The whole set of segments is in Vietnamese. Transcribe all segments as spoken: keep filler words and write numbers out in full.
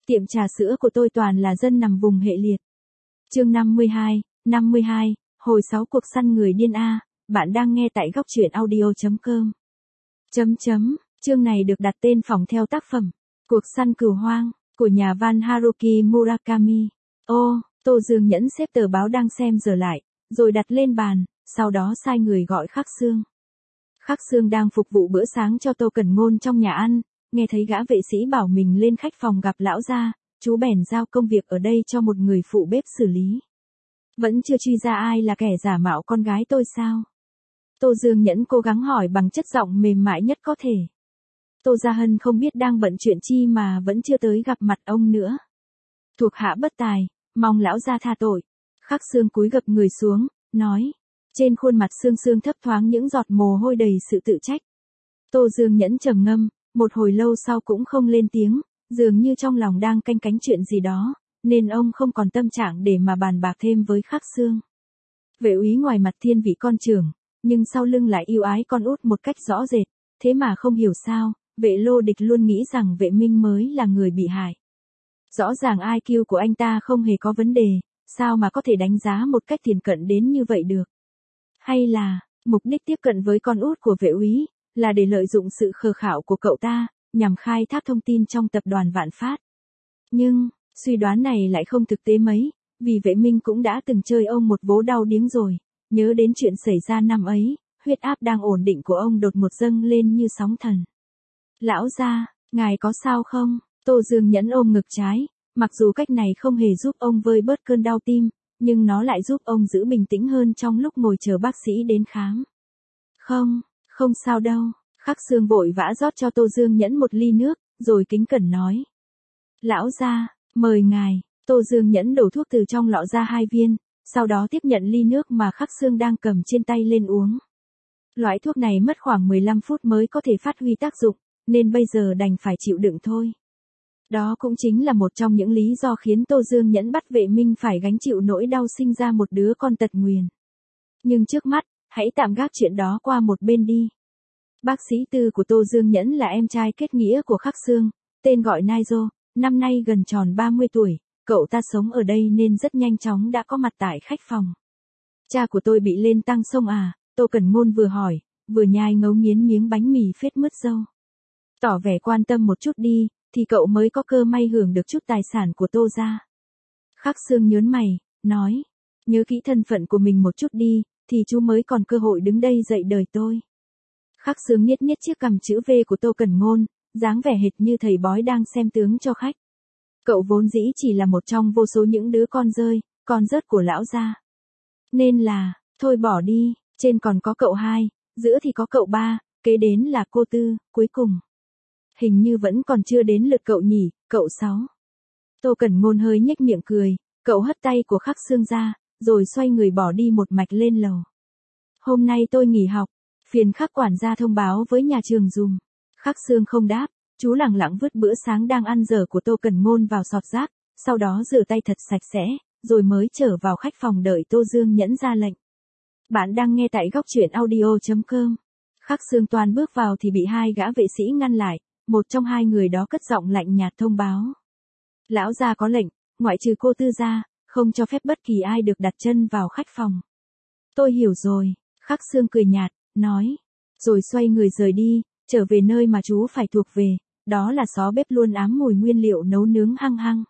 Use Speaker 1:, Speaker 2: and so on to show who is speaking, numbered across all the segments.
Speaker 1: Tiệm trà sữa của tôi toàn là dân nằm vùng hệ liệt. Chương năm mươi hai, năm mươi hai, hồi sáu cuộc săn người điên A, bạn đang nghe tại góc truyện audio.com. Chấm chấm, chương này được đặt tên phỏng theo tác phẩm, Cuộc săn cừu hoang, của nhà văn Haruki Murakami. Ô, Tô Dương nhẫn xếp tờ báo đang xem giờ lại, rồi đặt lên bàn, sau đó sai người gọi Khắc Sương. Khắc Sương đang phục vụ bữa sáng cho Tô Cẩn Ngôn trong nhà ăn, nghe thấy gã vệ sĩ bảo mình lên khách phòng gặp lão gia, chú bèn giao công việc ở đây cho một người phụ bếp xử lý. Vẫn chưa truy ra ai là kẻ giả mạo con gái tôi sao? Tô Dương Nhẫn cố gắng hỏi bằng chất giọng mềm mại nhất có thể. Tô Gia Hân không biết đang bận chuyện chi mà vẫn chưa tới gặp mặt ông nữa. Thuộc hạ bất tài, mong lão gia tha tội. Khắc Sương cúi gập người xuống, nói. Trên khuôn mặt Sương Sương thấp thoáng những giọt mồ hôi đầy sự tự trách. Tô Dương Nhẫn trầm ngâm, một hồi lâu sau cũng không lên tiếng, dường như trong lòng đang canh cánh chuyện gì đó, nên ông không còn tâm trạng để mà bàn bạc thêm với Khắc Sương. Vệ úy ngoài mặt thiên vị con trưởng, nhưng sau lưng lại yêu ái con út một cách rõ rệt, thế mà không hiểu sao, vệ Lô Địch luôn nghĩ rằng vệ Minh mới là người bị hại. Rõ ràng i kiu của anh ta không hề có vấn đề, sao mà có thể đánh giá một cách thiển cận đến như vậy được? Hay là, mục đích tiếp cận với con út của vệ úy, là để lợi dụng sự khờ khạo của cậu ta, nhằm khai thác thông tin trong tập đoàn Vạn Phát. Nhưng, suy đoán này lại không thực tế mấy, vì vệ Minh cũng đã từng chơi ông một vố đau điếng rồi, nhớ đến chuyện xảy ra năm ấy, huyết áp đang ổn định của ông đột ngột dâng lên như sóng thần. Lão gia, ngài có sao không? Tô Dương Nhẫn ôm ngực trái, mặc dù cách này không hề giúp ông vơi bớt cơn đau tim, nhưng nó lại giúp ông giữ bình tĩnh hơn trong lúc ngồi chờ bác sĩ đến khám. Không, không sao đâu. Khắc Sương vội vã rót cho Tô Dương Nhẫn một ly nước, rồi kính cẩn nói. Lão gia, mời ngài. Tô Dương Nhẫn đổ thuốc từ trong lọ ra hai viên, sau đó tiếp nhận ly nước mà Khắc Sương đang cầm trên tay lên uống. Loại thuốc này mất khoảng mười lăm phút mới có thể phát huy tác dụng, nên bây giờ đành phải chịu đựng thôi. Đó cũng chính là một trong những lý do khiến Tô Dương Nhẫn bắt vệ Minh phải gánh chịu nỗi đau sinh ra một đứa con tật nguyền. Nhưng trước mắt, hãy tạm gác chuyện đó qua một bên đi. Bác sĩ tư của Tô Dương Nhẫn là em trai kết nghĩa của Khắc Sương, tên gọi Naizo, năm nay gần tròn ba mươi tuổi, cậu ta sống ở đây nên rất nhanh chóng đã có mặt tại khách phòng. Cha của tôi bị lên tăng sông à? Tô Cẩn Ngôn vừa hỏi, vừa nhai ngấu nghiến miếng bánh mì phết mứt dâu. Tỏ vẻ quan tâm một chút đi, thì cậu mới có cơ may hưởng được chút tài sản của Tô gia. Khắc Sương nhớn mày, nói, nhớ kỹ thân phận của mình một chút đi, thì chú mới còn cơ hội đứng đây dạy đời tôi. Khắc Sương niết niết chiếc cằm chữ V của Tô Cẩn Ngôn, dáng vẻ hệt như thầy bói đang xem tướng cho khách. Cậu vốn dĩ chỉ là một trong vô số những đứa con rơi, con rớt của lão gia. Nên là, thôi bỏ đi, trên còn có cậu hai, giữa thì có cậu ba, kế đến là cô tư, cuối cùng. Hình như vẫn còn chưa đến lượt cậu nhỉ, cậu sáu. Tô Cẩn Ngôn hơi nhếch miệng cười, cậu hất tay của Khắc Sương ra, rồi xoay người bỏ đi một mạch lên lầu. Hôm nay tôi nghỉ học, phiền Khắc quản gia thông báo với nhà trường dùm. Khắc Sương không đáp, chú lẳng lặng vứt bữa sáng đang ăn dở của Tô Cẩn Ngôn vào sọt rác, sau đó rửa tay thật sạch sẽ, rồi mới trở vào khách phòng đợi Tô Dương Nhẫn ra lệnh. Bạn đang nghe tại góc truyện audio.com. Khắc Sương toan bước vào thì bị hai gã vệ sĩ ngăn lại, một trong hai người đó cất giọng lạnh nhạt thông báo. Lão gia có lệnh, ngoại trừ cô tư gia, không cho phép bất kỳ ai được đặt chân vào khách phòng. Tôi hiểu rồi, Khắc Sương cười nhạt, nói, rồi xoay người rời đi, trở về nơi mà chú phải thuộc về, đó là xó bếp luôn ám mùi nguyên liệu nấu nướng hăng hăng.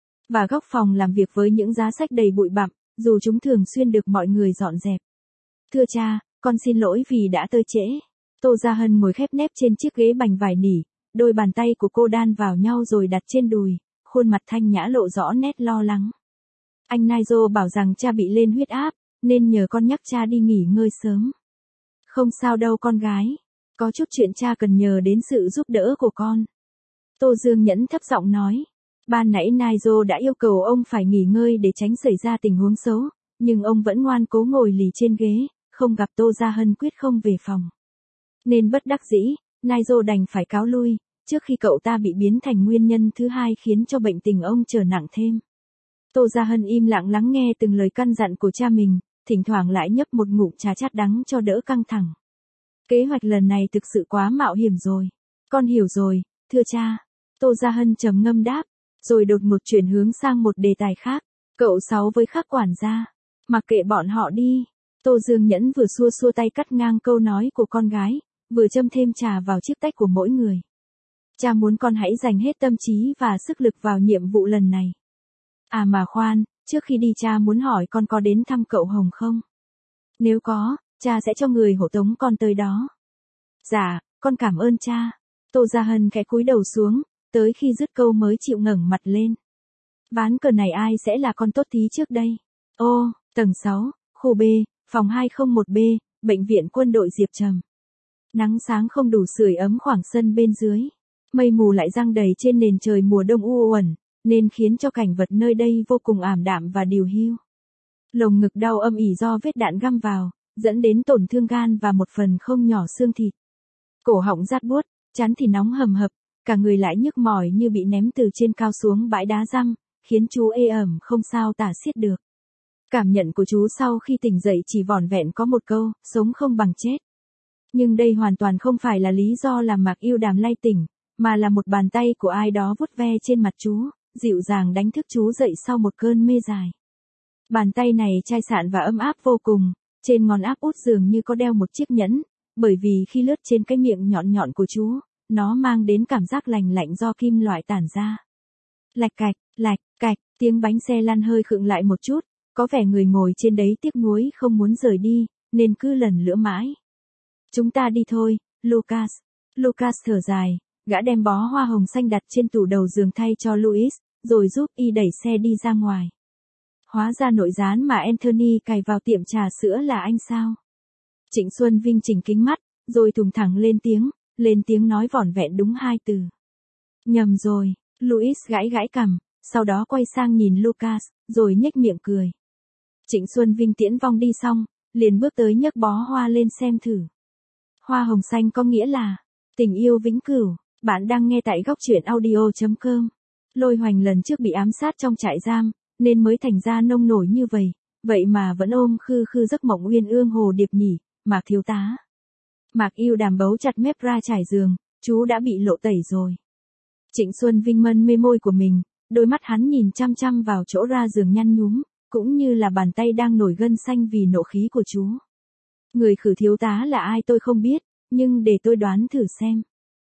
Speaker 1: Và góc phòng làm việc với những giá sách đầy bụi bặm, dù chúng thường xuyên được mọi người dọn dẹp. Thưa cha, con xin lỗi vì đã tới trễ. Tô Gia Hân ngồi khép nép trên chiếc ghế bành vải nỉ, đôi bàn tay của cô đan vào nhau rồi đặt trên đùi, khuôn mặt thanh nhã lộ rõ nét lo lắng. Anh Naizo bảo rằng cha bị lên huyết áp, nên nhờ con nhắc cha đi nghỉ ngơi sớm. Không sao đâu con gái, có chút chuyện cha cần nhờ đến sự giúp đỡ của con. Tô Dương Nhẫn thấp giọng nói, ban nãy Naizo đã yêu cầu ông phải nghỉ ngơi để tránh xảy ra tình huống xấu, nhưng ông vẫn ngoan cố ngồi lì trên ghế, không gặp Tô Gia Hân quyết không về phòng. Nên bất đắc dĩ, Naizo đành phải cáo lui, trước khi cậu ta bị biến thành nguyên nhân thứ hai khiến cho bệnh tình ông trở nặng thêm. Tô Gia Hân im lặng lắng nghe từng lời căn dặn của cha mình, thỉnh thoảng lại nhấp một ngụm trà chát đắng cho đỡ căng thẳng. Kế hoạch lần này thực sự quá mạo hiểm rồi. Con hiểu rồi, thưa cha. Tô Gia Hân trầm ngâm đáp, Rồi đột ngột chuyển hướng sang một đề tài khác. Cậu Sáu với Khắc quản gia. Mặc kệ bọn họ đi. Tô Dương Nhẫn vừa xua xua tay cắt ngang câu nói của con gái, vừa châm thêm trà vào chiếc tách của mỗi người. Cha muốn con hãy dành hết tâm trí và sức lực vào nhiệm vụ lần này. À mà khoan, trước khi đi cha muốn hỏi con có đến thăm cậu Hồng không? Nếu có, cha sẽ cho người hộ tống con tới đó. Dạ, con cảm ơn cha. Tô Gia Hân khẽ cúi đầu xuống, tới khi dứt câu mới chịu ngẩng mặt lên. Ván cờ này ai sẽ là con tốt tí trước đây? Ô, tầng sáu, khu B, phòng hai không một B, bệnh viện quân đội Diệp Trầm. Nắng sáng không đủ sưởi ấm khoảng sân bên dưới. Mây mù lại giăng đầy trên nền trời mùa đông u uẩn, nên khiến cho cảnh vật nơi đây vô cùng ảm đạm và điều hiu. Lồng ngực đau âm ỉ do vết đạn găm vào, dẫn đến tổn thương gan và một phần không nhỏ xương thịt. Cổ họng rát buốt, trán thì nóng hầm hập, cả người lại nhức mỏi như bị ném từ trên cao xuống bãi đá răm, khiến chú ê ẩm không sao tả xiết được. Cảm nhận của chú sau khi tỉnh dậy chỉ vỏn vẹn có một câu, sống không bằng chết. Nhưng đây hoàn toàn không phải là lý do làm Mạc Yêu Đàm lay tỉnh, mà là một bàn tay của ai đó vuốt ve trên mặt chú, dịu dàng đánh thức chú dậy sau một cơn mê dài. Bàn tay này chai sạn và ấm áp vô cùng, trên ngón áp út dường như có đeo một chiếc nhẫn, bởi vì khi lướt trên cái miệng nhọn nhọn của chú, nó mang đến cảm giác lành lạnh do kim loại tản ra. Lạch cạch, lạch cạch, tiếng bánh xe lăn hơi khựng lại một chút, có vẻ người ngồi trên đấy tiếc nuối không muốn rời đi, nên cứ lần lữa mãi. Chúng ta đi thôi, Lucas. Lucas thở dài, gã đem bó hoa hồng xanh đặt trên tủ đầu giường thay cho Louis, rồi giúp y đẩy xe đi ra ngoài. Hóa ra nội gián mà Anthony cài vào tiệm trà sữa là anh sao? Trịnh Xuân Vinh chỉnh kính mắt, rồi thùng thẳng lên tiếng, lên tiếng nói vỏn vẹn đúng hai từ. Nhầm rồi, Louis gãi gãi cằm, sau đó quay sang nhìn Lucas, rồi nhếch miệng cười. Trịnh Xuân Vinh tiễn vong đi xong, liền bước tới nhấc bó hoa lên xem thử. Hoa hồng xanh có nghĩa là tình yêu vĩnh cửu. Bạn đang nghe tại góc truyện audio chấm com. Lôi Hoành lần trước bị ám sát trong trại giam, nên mới thành ra nông nổi như vậy, vậy mà vẫn ôm khư khư giấc mộng uyên ương hồ điệp nhỉ, Mạc thiếu tá. Mạc Yêu Đàm bấu chặt mép ra trải giường, chú đã bị lộ tẩy rồi. Trịnh Xuân Vinh mân mê môi của mình, đôi mắt hắn nhìn chăm chăm vào chỗ ra giường nhăn nhúm, cũng như là bàn tay đang nổi gân xanh vì nộ khí của chú. Người khử thiếu tá là ai tôi không biết, nhưng để tôi đoán thử xem.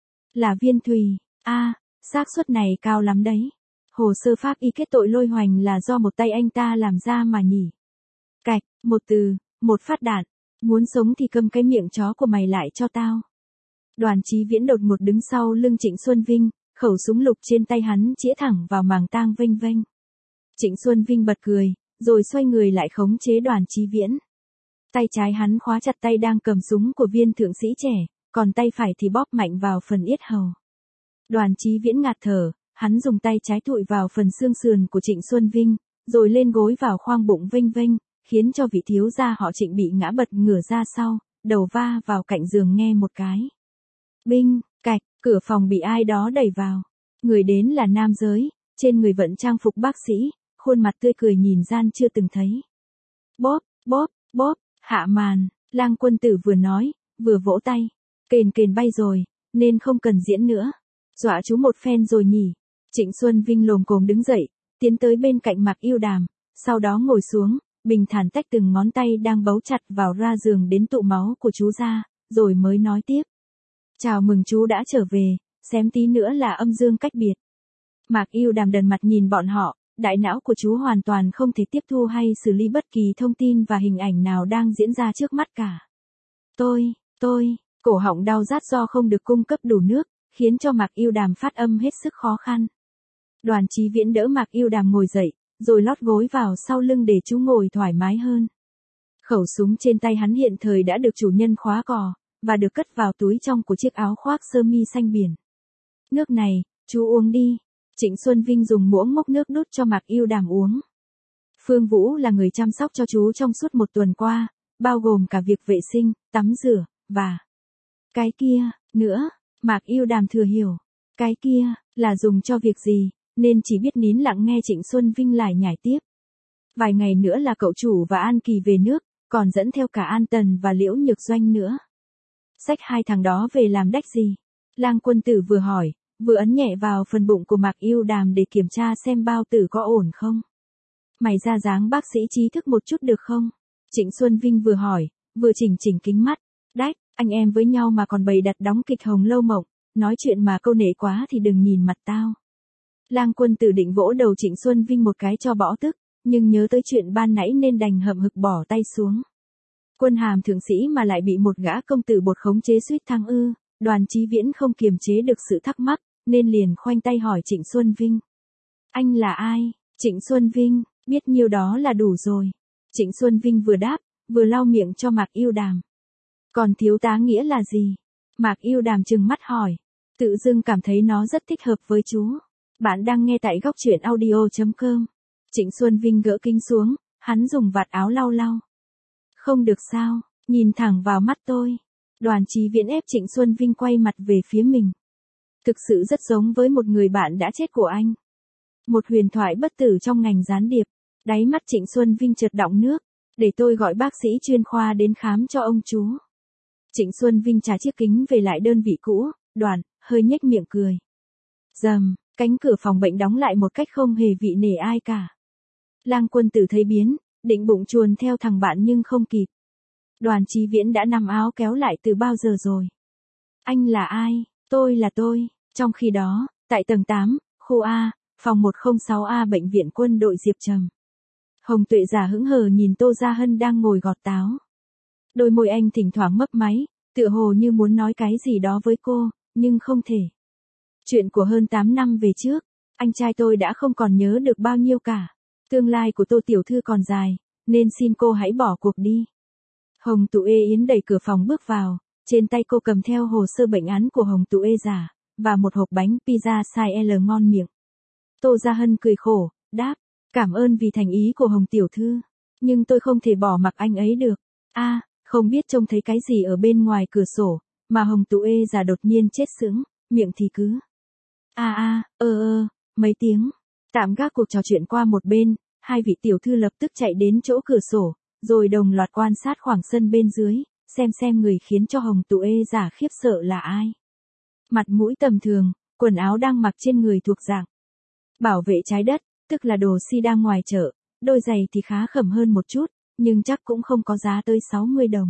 Speaker 1: Là Viên Thùy. A, à, xác suất này cao lắm đấy. Hồ sơ pháp y kết tội Lôi Hoành là do một tay anh ta làm ra mà nhỉ. Cạch, một từ, một phát đạn. Muốn sống thì câm cái miệng chó của mày lại cho tao. Đoàn Chí Viễn đột ngột đứng sau lưng Trịnh Xuân Vinh, khẩu súng lục trên tay hắn chĩa thẳng vào màng tang vênh vênh. Trịnh Xuân Vinh bật cười, rồi xoay người lại khống chế Đoàn Chí Viễn. Tay trái hắn khóa chặt tay đang cầm súng của viên thượng sĩ trẻ, còn tay phải thì bóp mạnh vào phần yết hầu. Đoàn Chí Viễn ngạt thở, hắn dùng tay trái thụi vào phần xương sườn của Trịnh Xuân Vinh, rồi lên gối vào khoang bụng vênh vênh, khiến cho vị thiếu gia họ Trịnh bị ngã bật ngửa ra sau, đầu va vào cạnh giường nghe một cái. Binh, cạch, cửa phòng bị ai đó đẩy vào. Người đến là nam giới, trên người vận trang phục bác sĩ, khuôn mặt tươi cười nhìn gian chưa từng thấy. Bóp, bóp, bóp, hạ màn, Lang Quân Tử vừa nói, vừa vỗ tay. Kền kền bay rồi, nên không cần diễn nữa. Dọa chú một phen rồi nhỉ. Trịnh Xuân Vinh lồm cồm đứng dậy, tiến tới bên cạnh Mạc Yêu Đàm, sau đó ngồi xuống, bình thản tách từng ngón tay đang bấu chặt vào ra giường đến tụ máu của chú ra, rồi mới nói tiếp. Chào mừng chú đã trở về, xém tí nữa là âm dương cách biệt. Mạc Yêu Đàm đần mặt nhìn bọn họ, đại não của chú hoàn toàn không thể tiếp thu hay xử lý bất kỳ thông tin và hình ảnh nào đang diễn ra trước mắt cả. Tôi, tôi, cổ họng đau rát do không được cung cấp đủ nước, khiến cho Mạc Yêu Đàm phát âm hết sức khó khăn. Đoàn Chí Viễn đỡ Mạc Yêu Đàm ngồi dậy, rồi lót gối vào sau lưng để chú ngồi thoải mái hơn. Khẩu súng trên tay hắn hiện thời đã được chủ nhân khóa cò, và được cất vào túi trong của chiếc áo khoác sơ mi xanh biển. Nước này, chú uống đi. Trịnh Xuân Vinh dùng muỗng múc nước đút cho Mạc Yêu Đàm uống. Phương Vũ là người chăm sóc cho chú trong suốt một tuần qua, bao gồm cả việc vệ sinh, tắm rửa, và cái kia, nữa, Mạc Yêu Đàm thừa hiểu. Cái kia, là dùng cho việc gì, nên chỉ biết nín lặng nghe Trịnh Xuân Vinh lải nhải tiếp. Vài ngày nữa là cậu chủ và An Kỳ về nước, còn dẫn theo cả An Tần và Liễu Nhược Doanh nữa. Xách hai thằng đó về làm đách gì? Lang Quân Tử vừa hỏi, vừa ấn nhẹ vào phần bụng của Mạc Yêu Đàm để kiểm tra xem bao tử có ổn không. Mày ra dáng bác sĩ trí thức một chút được không? Trịnh Xuân Vinh vừa hỏi, vừa chỉnh chỉnh kính mắt. Đách, anh em với nhau mà còn bày đặt đóng kịch Hồng Lâu Mộng, nói chuyện mà câu nệ quá thì đừng nhìn mặt tao. Lang Quân Tử định vỗ đầu Trịnh Xuân Vinh một cái cho bỏ tức, nhưng nhớ tới chuyện ban nãy nên đành hậm hực bỏ tay xuống. Quân hàm thượng sĩ mà lại bị một gã công tử bột khống chế suýt thăng ư, Đoàn Chí Viễn không kiềm chế được sự thắc mắc, nên liền khoanh tay hỏi Trịnh Xuân Vinh. Anh là ai? Trịnh Xuân Vinh, biết nhiêu đó là đủ rồi. Trịnh Xuân Vinh vừa đáp, vừa lau miệng cho Mạc Yêu Đàm. Còn thiếu tá nghĩa là gì? Mạc Yêu Đàm trừng mắt hỏi. Tự dưng cảm thấy nó rất thích hợp với chú. Bạn đang nghe tại góc truyện audio chấm com. Trịnh Xuân Vinh gỡ kính xuống, hắn dùng vạt áo lau lau. Không được sao, nhìn thẳng vào mắt tôi. Đoàn Chí Viễn ép Trịnh Xuân Vinh quay mặt về phía mình. Thực sự rất giống với một người bạn đã chết của anh. Một huyền thoại bất tử trong ngành gián điệp. Đáy mắt Trịnh Xuân Vinh chợt đọng nước. Để tôi gọi bác sĩ chuyên khoa đến khám cho ông chú. Trịnh Xuân Vinh trả chiếc kính về lại đơn vị cũ, Đoàn, hơi nhếch miệng cười. Rầm, cánh cửa phòng bệnh đóng lại một cách không hề vị nể ai cả. Lang Quân Tử thấy biến, định bụng chuồn theo thằng bạn nhưng không kịp. Đoàn Chí Viễn đã nằm áo kéo lại từ bao giờ rồi. Anh là ai? Tôi là tôi. Trong khi đó, tại tầng tám, khu A, phòng một không sáu A bệnh viện quân đội Diệp Trầm. Hồng Tuệ giả hững hờ nhìn Tô Gia Hân đang ngồi gọt táo. Đôi môi anh thỉnh thoảng mấp máy, tựa hồ như muốn nói cái gì đó với cô, nhưng không thể. Chuyện của hơn tám năm về trước, anh trai tôi đã không còn nhớ được bao nhiêu cả. Tương lai của Tô tiểu thư còn dài, nên xin cô hãy bỏ cuộc đi. Hồng Tụ Ê Yến đẩy cửa phòng bước vào, trên tay cô cầm theo hồ sơ bệnh án của Hồng Tụ Ê giả, và một hộp bánh pizza size L ngon miệng. Tô Gia Hân cười khổ, đáp, cảm ơn vì thành ý của Hồng tiểu thư, nhưng tôi không thể bỏ mặc anh ấy được. A, à, không biết trông thấy cái gì ở bên ngoài cửa sổ, mà Hồng Tụ Ê giả đột nhiên chết sững, miệng thì cứ a a, ơ ơ, mấy tiếng. Tạm gác cuộc trò chuyện qua một bên, hai vị tiểu thư lập tức chạy đến chỗ cửa sổ, rồi đồng loạt quan sát khoảng sân bên dưới, xem xem người khiến cho Hồng Tụ Ê giả khiếp sợ là ai. Mặt mũi tầm thường, quần áo đang mặc trên người thuộc dạng bảo vệ trái đất, tức là đồ si đang ngoài chợ, đôi giày thì khá khẩm hơn một chút, nhưng chắc cũng không có giá tới sáu mươi đồng.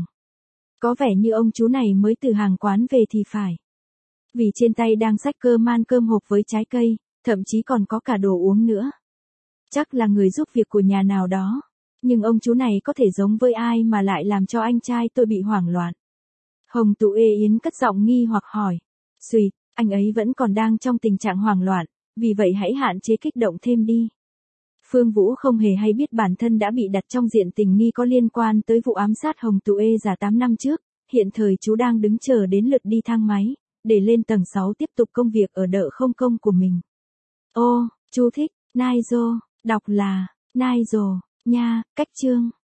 Speaker 1: Có vẻ như ông chú này mới từ hàng quán về thì phải. Vì trên tay đang xách cơm man cơm hộp với trái cây, thậm chí còn có cả đồ uống nữa. Chắc là người giúp việc của nhà nào đó. Nhưng ông chú này có thể giống với ai mà lại làm cho anh trai tôi bị hoảng loạn. Hồng Tụ Ê Yến cất giọng nghi hoặc hỏi. Xùi, anh ấy vẫn còn đang trong tình trạng hoảng loạn, vì vậy hãy hạn chế kích động thêm đi. Phương Vũ không hề hay biết bản thân đã bị đặt trong diện tình nghi có liên quan tới vụ ám sát Hồng Tụ Ê giả tám năm trước. Hiện thời chú đang đứng chờ đến lượt đi thang máy, để lên tầng sáu tiếp tục công việc ở đợ không công của mình. Ô, chú thích, Nigel, đọc là, Nigel, nha, cách chương.